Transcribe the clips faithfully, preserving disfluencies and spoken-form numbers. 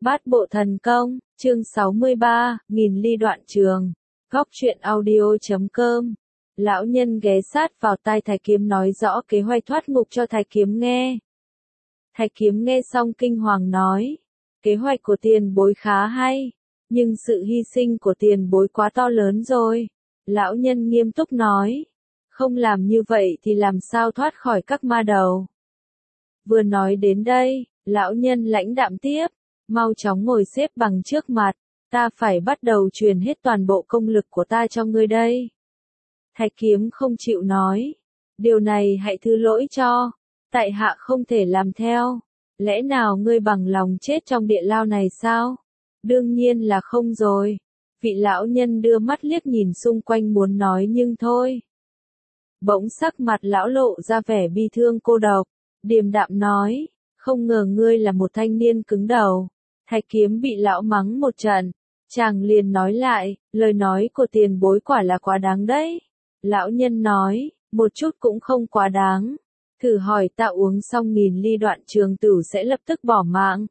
Bát bộ thần công, chương sáu mươi ba, nghìn ly đoạn trường. Góc truyện audio chấm com. Lão nhân ghé sát vào tai Thái Kiếm nói rõ kế hoạch thoát ngục cho Thái Kiếm nghe. Thái Kiếm nghe xong kinh hoàng nói, kế hoạch của tiền bối khá hay, nhưng sự hy sinh của tiền bối quá to lớn rồi. Lão nhân nghiêm túc nói, không làm như vậy thì làm sao thoát khỏi các ma đầu. Vừa nói đến đây, lão nhân lãnh đạm tiếp, mau chóng ngồi xếp bằng trước mặt, ta phải bắt đầu truyền hết toàn bộ công lực của ta cho ngươi đây. Thái Kiếm không chịu nói, điều này hãy thứ lỗi cho, tại hạ không thể làm theo, lẽ nào ngươi bằng lòng chết trong địa lao này sao? Đương nhiên là không rồi. Vị lão nhân đưa mắt liếc nhìn xung quanh muốn nói nhưng thôi. Bỗng sắc mặt lão lộ ra vẻ bi thương cô độc, điềm đạm nói, không ngờ ngươi là một thanh niên cứng đầu. Thái Kiếm bị lão mắng một trận, chàng liền nói lại, lời nói của tiền bối quả là quá đáng đấy. Lão nhân nói, một chút cũng không quá đáng. Thử hỏi ta uống xong nghìn ly đoạn trường tử sẽ lập tức bỏ mạng.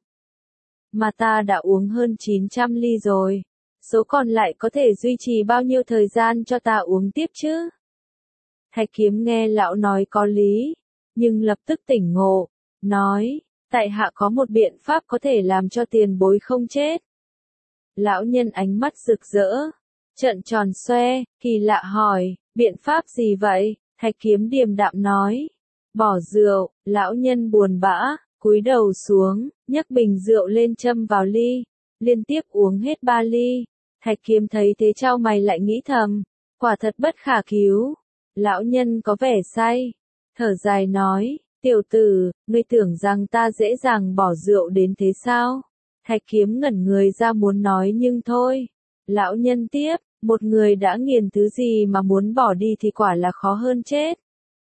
Mà ta đã uống hơn chín trăm ly rồi. Số còn lại có thể duy trì bao nhiêu thời gian cho ta uống tiếp chứ? Thái Kiếm nghe lão nói có lý, nhưng lập tức tỉnh ngộ, nói, tại hạ có một biện pháp có thể làm cho tiền bối không chết. Lão nhân ánh mắt rực rỡ, trợn tròn xoe, kỳ lạ hỏi, biện pháp gì vậy? Thái Kiếm điềm đạm nói, bỏ rượu. Lão nhân buồn bã, cúi đầu xuống, nhấc bình rượu lên châm vào ly, liên tiếp uống hết ba ly. Thái Kiếm thấy thế chau mày lại nghĩ thầm, quả thật bất khả cứu. Lão nhân có vẻ say, thở dài nói, tiểu tử, ngươi tưởng rằng ta dễ dàng bỏ rượu đến thế sao? Thái Kiếm ngẩn người ra muốn nói nhưng thôi. Lão nhân tiếp, một người đã nghiền thứ gì mà muốn bỏ đi thì quả là khó hơn chết.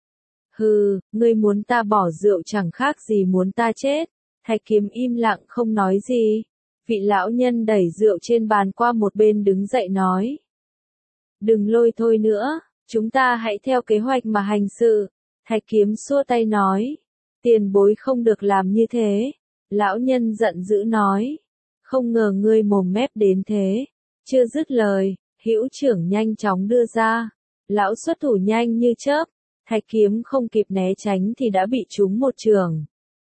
Hừ, ngươi muốn ta bỏ rượu chẳng khác gì muốn ta chết. Thái Kiếm im lặng không nói gì. Vị lão nhân đẩy rượu trên bàn qua một bên đứng dậy nói, đừng lôi thôi nữa, chúng ta hãy theo kế hoạch mà hành sự. Thái Kiếm xua tay nói, tiền bối không được làm như thế. Lão nhân giận dữ nói, không ngờ ngươi mồm mép đến thế. Chưa dứt lời, hữu trưởng nhanh chóng đưa ra. Lão xuất thủ nhanh như chớp, Thái Kiếm không kịp né tránh thì đã bị trúng một chưởng.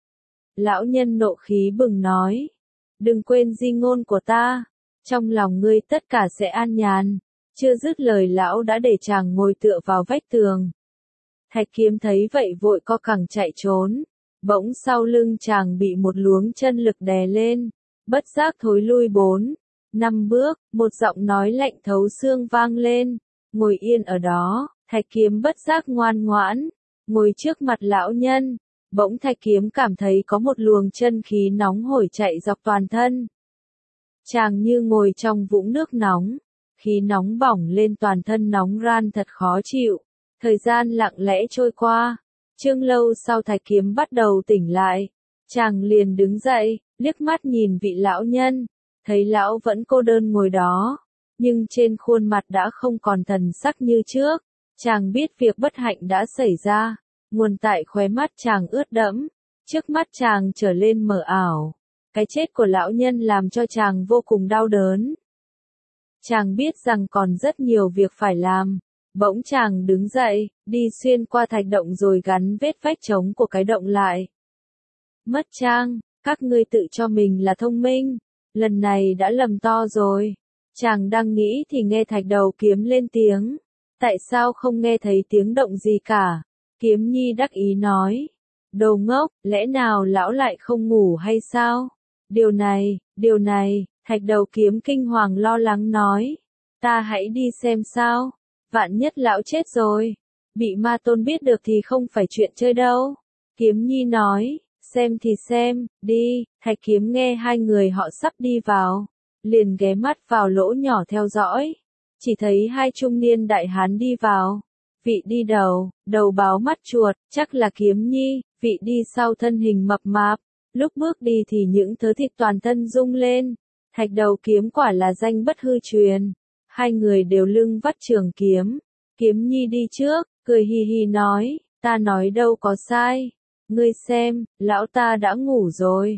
Lão nhân nộ khí bừng nói, đừng quên di ngôn của ta, trong lòng ngươi tất cả sẽ an nhàn. Chưa dứt lời lão đã để chàng ngồi tựa vào vách tường. Thái Kiếm thấy vậy vội co cẳng chạy trốn, bỗng sau lưng chàng bị một luống chân lực đè lên, bất giác thối lui bốn, năm bước, một giọng nói lạnh thấu xương vang lên, ngồi yên ở đó. Thái Kiếm bất giác ngoan ngoãn, ngồi trước mặt lão nhân, bỗng Thái Kiếm cảm thấy có một luồng chân khí nóng hổi chạy dọc toàn thân. Chàng như ngồi trong vũng nước nóng, khí nóng bỏng lên toàn thân nóng ran thật khó chịu. Thời gian lặng lẽ trôi qua, chừng lâu sau Thái Kiếm bắt đầu tỉnh lại, chàng liền đứng dậy, liếc mắt nhìn vị lão nhân, thấy lão vẫn cô đơn ngồi đó, nhưng trên khuôn mặt đã không còn thần sắc như trước. Chàng biết việc bất hạnh đã xảy ra, nguồn tại khóe mắt chàng ướt đẫm, trước mắt chàng trở lên mờ ảo. Cái chết của lão nhân làm cho chàng vô cùng đau đớn. Chàng biết rằng còn rất nhiều việc phải làm, bỗng chàng đứng dậy, đi xuyên qua thạch động rồi gắn vết vách trống của cái động lại. Mất trang, các ngươi tự cho mình là thông minh, lần này đã lầm to rồi. Chàng đang nghĩ thì nghe Thạch Đầu Kiếm lên tiếng. Tại sao không nghe thấy tiếng động gì cả? Kiếm Nhi đắc ý nói. Đồ ngốc, lẽ nào lão lại không ngủ hay sao? Điều này, điều này, Thạch Đầu Kiếm kinh hoàng lo lắng nói. Ta hãy đi xem sao, vạn nhất lão chết rồi. Bị ma tôn biết được thì không phải chuyện chơi đâu. Kiếm Nhi nói, xem thì xem, đi. Thạch Kiếm nghe hai người họ sắp đi vào, liền ghé mắt vào lỗ nhỏ theo dõi. Chỉ thấy hai trung niên đại hán đi vào. Vị đi đầu, đầu báo mắt chuột, chắc là Kiếm Nhi. Vị đi sau thân hình mập mạp, lúc bước đi thì những thớ thịt toàn thân rung lên. Thạch Đầu Kiếm quả là danh bất hư truyền. Hai người đều lưng vắt trường kiếm. Kiếm Nhi đi trước, cười hì hì nói, ta nói đâu có sai. Ngươi xem, lão ta đã ngủ rồi.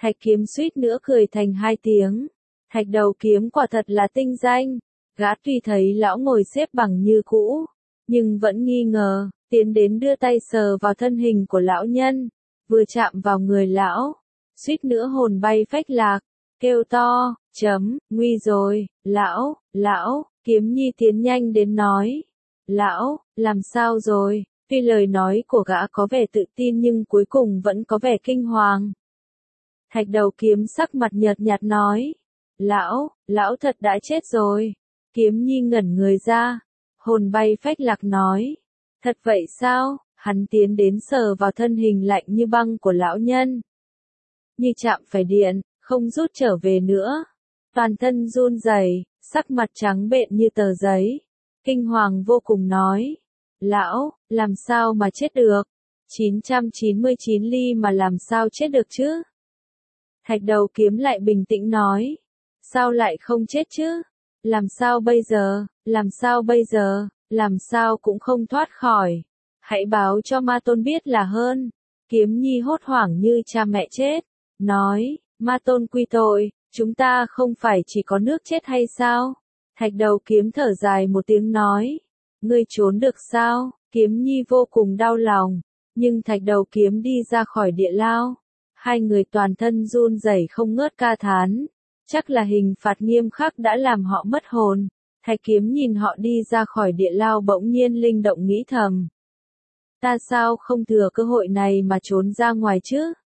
Thạch kiếm suýt nữa cười thành hai tiếng. Thạch đầu kiếm quả thật là tinh danh. Gã tuy thấy lão ngồi xếp bằng như cũ, nhưng vẫn nghi ngờ, tiến đến đưa tay sờ vào thân hình của lão nhân. Vừa chạm vào người lão, suýt nữa hồn bay phách lạc, kêu to, chấm, nguy rồi, lão, lão, Kiếm Nhi tiến nhanh đến nói. Lão, làm sao rồi? Tuy lời nói của gã có vẻ tự tin nhưng cuối cùng vẫn có vẻ kinh hoàng. Thạch đầu kiếm sắc mặt nhợt nhạt nói. Lão, lão thật đã chết rồi. Kiếm Nhi ngẩn người ra, hồn bay phách lạc nói. Thật vậy sao? Hắn tiến đến sờ vào thân hình lạnh như băng của lão nhân. Như chạm phải điện, không rút trở về nữa. Toàn thân run rẩy, sắc mặt trắng bệch như tờ giấy. Kinh hoàng vô cùng nói. Lão, làm sao mà chết được? chín trăm chín mươi chín ly mà làm sao chết được chứ? Thạch đầu kiếm lại bình tĩnh nói. Sao lại không chết chứ? Làm sao bây giờ? Làm sao bây giờ? Làm sao cũng không thoát khỏi. Hãy báo cho Ma Tôn biết là hơn. Kiếm Nhi hốt hoảng như cha mẹ chết. Nói, Ma Tôn quy tội, chúng ta không phải chỉ có nước chết hay sao? Thạch đầu kiếm thở dài một tiếng nói. Ngươi trốn được sao? Kiếm Nhi vô cùng đau lòng. Nhưng thạch đầu kiếm đi ra khỏi địa lao. Hai người toàn thân run rẩy không ngớt ca thán. Chắc là hình phạt nghiêm khắc đã làm họ mất hồn. Thạch kiếm nhìn họ đi ra khỏi địa lao bỗng nhiên linh động nghĩ thầm. Ta sao không thừa cơ hội này mà trốn ra ngoài chứ?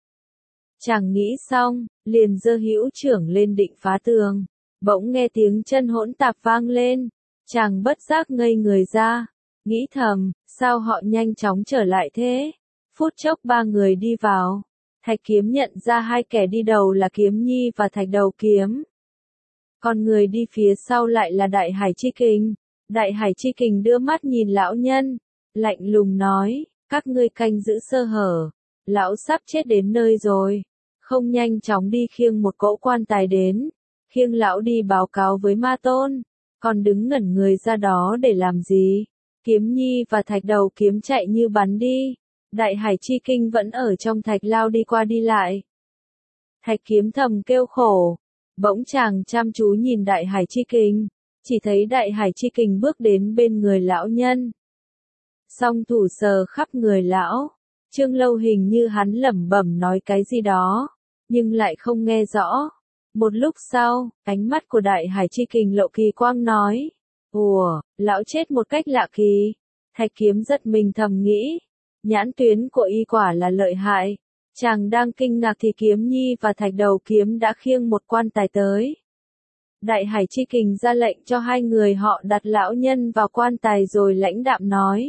Chàng nghĩ xong, liền giơ hữu trưởng lên định phá tường. Bỗng nghe tiếng chân hỗn tạp vang lên. Chàng bất giác ngây người ra. Nghĩ thầm, sao họ nhanh chóng trở lại thế? Phút chốc ba người đi vào. Thạch kiếm nhận ra hai kẻ đi đầu là Kiếm Nhi và thạch đầu kiếm. Còn người đi phía sau lại là Đại Hải Chi Kình. Đại Hải Chi Kình đưa mắt nhìn lão nhân. Lạnh lùng nói, các ngươi canh giữ sơ hở. Lão sắp chết đến nơi rồi. Không nhanh chóng đi khiêng một cỗ quan tài đến. Khiêng lão đi báo cáo với Ma Tôn. Còn đứng ngẩn người ra đó để làm gì? Kiếm Nhi và thạch đầu kiếm chạy như bắn đi. Đại Hải Chi Kinh vẫn ở trong thạch lao đi qua đi lại. Thạch kiếm thầm kêu khổ. Bỗng chàng chăm chú nhìn Đại Hải Chi Kình. Chỉ thấy Đại Hải Chi Kình bước đến bên người lão nhân. Song thủ sờ khắp người lão. Trương Lâu hình như hắn lẩm bẩm nói cái gì đó. Nhưng lại không nghe rõ. Một lúc sau, ánh mắt của Đại Hải Chi Kình lộ kỳ quang nói. Ủa, lão chết một cách lạ kỳ. Thạch kiếm giật mình thầm nghĩ. Nhãn tuyến của y quả là lợi hại. Chàng đang kinh ngạc thì Kiếm Nhi và thạch đầu kiếm đã khiêng một quan tài tới. Đại Hải Chi Kình ra lệnh cho hai người họ đặt lão nhân vào quan tài rồi lãnh đạm nói.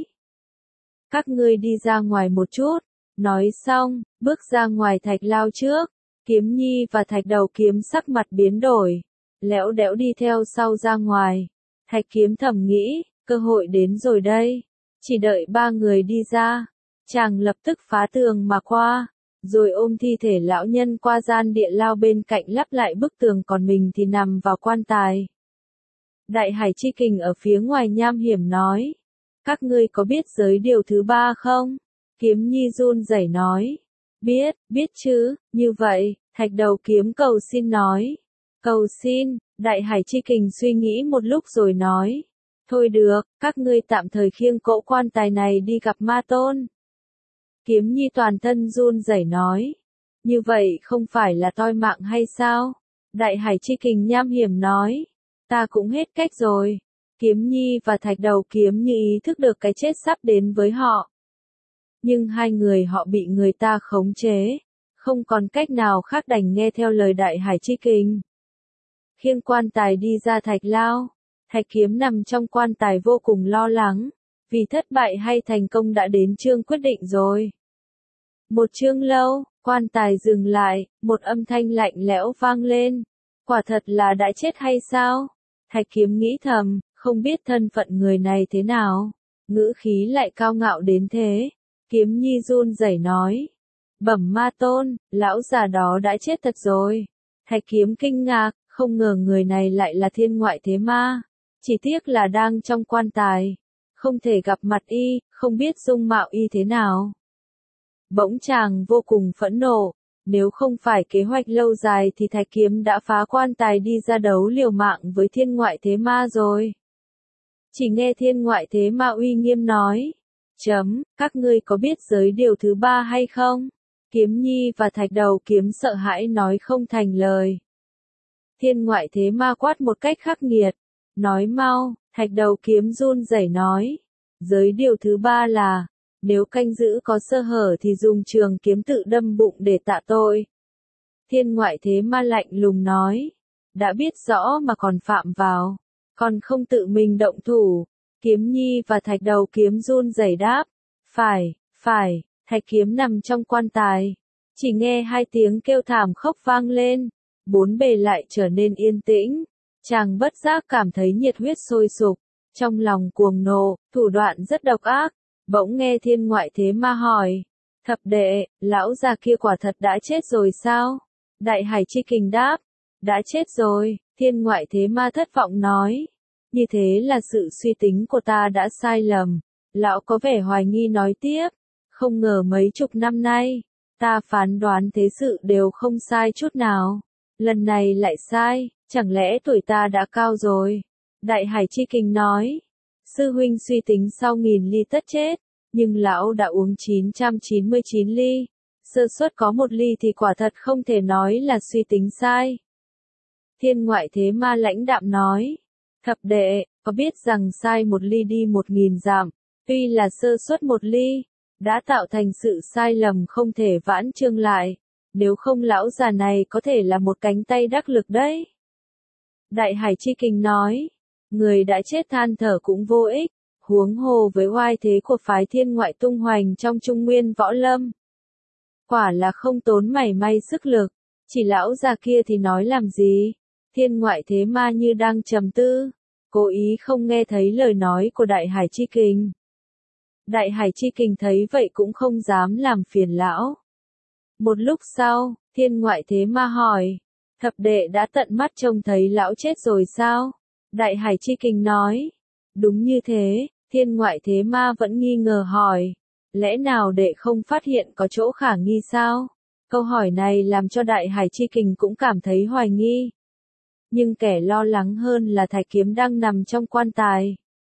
Các ngươi đi ra ngoài một chút. Nói xong, bước ra ngoài thạch lao trước. Kiếm Nhi và thạch đầu kiếm sắc mặt biến đổi. Lẽo đẽo đi theo sau ra ngoài. Thạch kiếm thầm nghĩ, cơ hội đến rồi đây. Chỉ đợi ba người đi ra. Chàng lập tức phá tường mà qua. Rồi ôm thi thể lão nhân qua gian địa lao bên cạnh lắp lại bức tường còn mình thì nằm vào quan tài. Đại Hải Chi Kình ở phía ngoài nham hiểm nói. Các ngươi có biết giới điều thứ ba không? Kiếm Nhi run rẩy nói. Biết, biết chứ, như vậy, thạch đầu kiếm cầu xin nói. Cầu xin, Đại Hải Chi Kình suy nghĩ một lúc rồi nói. Thôi được, các ngươi tạm thời khiêng cỗ quan tài này đi gặp Ma Tôn. Kiếm Nhi toàn thân run rẩy nói. Như vậy không phải là toi mạng hay sao? Đại Hải Chi Kình nham hiểm nói. Ta cũng hết cách rồi. Kiếm Nhi và thạch đầu kiếm như ý thức được cái chết sắp đến với họ. Nhưng hai người họ bị người ta khống chế. Không còn cách nào khác đành nghe theo lời Đại Hải Chi Kình. Khiêng quan tài đi ra thạch lao. Thạch kiếm nằm trong quan tài vô cùng lo lắng. Vì thất bại hay thành công đã đến chương quyết định rồi. Một chương lâu, quan tài dừng lại, một âm thanh lạnh lẽo vang lên. Quả thật là đã chết hay sao? Thạch kiếm nghĩ thầm, không biết thân phận người này thế nào. Ngữ khí lại cao ngạo đến thế. Kiếm Nhi run rẩy nói. Bẩm Ma Tôn, lão già đó đã chết thật rồi. Thạch kiếm kinh ngạc, không ngờ người này lại là thiên ngoại thế ma. Chỉ tiếc là đang trong quan tài. Không thể gặp mặt y, không biết dung mạo y thế nào. Bỗng chàng vô cùng phẫn nộ. Nếu không phải kế hoạch lâu dài thì Thạch Kiếm đã phá quan tài đi ra đấu liều mạng với Thiên Ngoại Thế Ma rồi. Chỉ nghe Thiên Ngoại Thế Ma uy nghiêm nói. Chấm, các ngươi có biết giới điều thứ ba hay không? Kiếm Nhi và Thạch Đầu Kiếm sợ hãi nói không thành lời. Thiên Ngoại Thế Ma quát một cách khắc nghiệt. Nói mau, Thạch Đầu Kiếm run rẩy nói. Giới điều thứ ba là, nếu canh giữ có sơ hở thì dùng trường kiếm tự đâm bụng để tạ tội. Thiên Ngoại Thế Ma lạnh lùng nói. Đã biết rõ mà còn phạm vào, còn không tự mình động thủ. Kiếm Nhi và Thạch Đầu Kiếm run rẩy đáp. Phải, phải, Thạch Kiếm nằm trong quan tài. Chỉ nghe hai tiếng kêu thảm khóc vang lên. Bốn bề lại trở nên yên tĩnh. Chàng bất giác cảm thấy nhiệt huyết sôi sục. Trong lòng cuồng nộ, thủ đoạn rất độc ác. Bỗng nghe Thiên Ngoại Thế Ma hỏi. Thập đệ, lão già kia quả thật đã chết rồi sao? Đại Hải Chi Kình đáp. Đã chết rồi, Thiên Ngoại Thế Ma thất vọng nói. Như thế là sự suy tính của ta đã sai lầm. Lão có vẻ hoài nghi nói tiếp. Không ngờ mấy chục năm nay, ta phán đoán thế sự đều không sai chút nào. Lần này lại sai, chẳng lẽ tuổi ta đã cao rồi? Đại Hải Chi Kình nói. Sư huynh suy tính sau nghìn ly tất chết, nhưng lão đã uống chín trăm chín mươi chín ly. Sơ suất có một ly thì quả thật không thể nói là suy tính sai. Thiên Ngoại Thế Ma lãnh đạm nói. Thập đệ, có biết rằng sai một ly đi một nghìn dặm, tuy là sơ suất một ly, đã tạo thành sự sai lầm không thể vãn chương lại. Nếu không lão già này có thể là một cánh tay đắc lực đấy. Đại Hải Chi Kình nói. Người đã chết than thở cũng vô ích, huống hồ với oai thế của phái Thiên Ngoại tung hoành trong Trung Nguyên võ lâm. Quả là không tốn mảy may sức lực, chỉ lão già kia thì nói làm gì? Thiên Ngoại Thế Ma như đang trầm tư, cố ý không nghe thấy lời nói của Đại Hải Chi Kình. Đại Hải Chi Kình thấy vậy cũng không dám làm phiền lão. Một lúc sau, Thiên Ngoại Thế Ma hỏi, thập đệ đã tận mắt trông thấy lão chết rồi sao? Đại Hải Chi Kình nói, đúng như thế. Thiên Ngoại Thế Ma vẫn nghi ngờ hỏi, lẽ nào đệ không phát hiện có chỗ khả nghi sao? Câu hỏi này làm cho Đại Hải Chi Kình cũng cảm thấy hoài nghi. Nhưng kẻ lo lắng hơn là Thạch Kiếm đang nằm trong quan tài.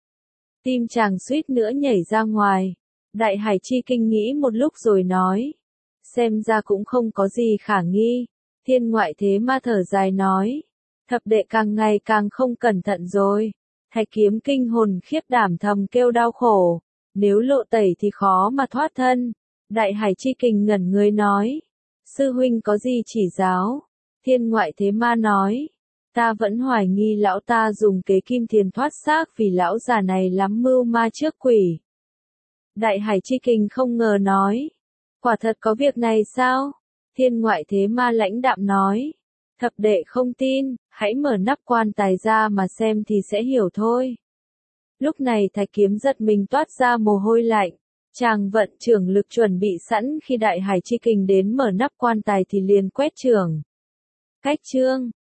Tim chàng suýt nữa nhảy ra ngoài. Đại Hải Chi Kình nghĩ một lúc rồi nói, xem ra cũng không có gì khả nghi. Thiên Ngoại Thế Ma thở dài nói, thập đệ càng ngày càng không cẩn thận rồi. Thạch Kiếm kinh hồn khiếp đảm thầm kêu đau khổ. Nếu lộ tẩy thì khó mà thoát thân. Đại Hải Chi Kình ngẩn người nói, sư huynh có gì chỉ giáo? Thiên Ngoại Thế Ma nói, ta vẫn hoài nghi lão ta dùng kế kim tiền thoát xác vì lão già này lắm mưu ma trước quỷ. Đại Hải Chi Kình không ngờ nói, quả thật có việc này sao? Thiên Ngoại Thế Ma lãnh đạm nói, thập đệ không tin, hãy mở nắp quan tài ra mà xem thì sẽ hiểu thôi. Lúc này Thạch Kiếm giật mình toát ra mồ hôi lạnh. Chàng vận trưởng lực chuẩn bị sẵn khi Đại Hải Chi Kình đến mở nắp quan tài thì liền quét trưởng. Cách chương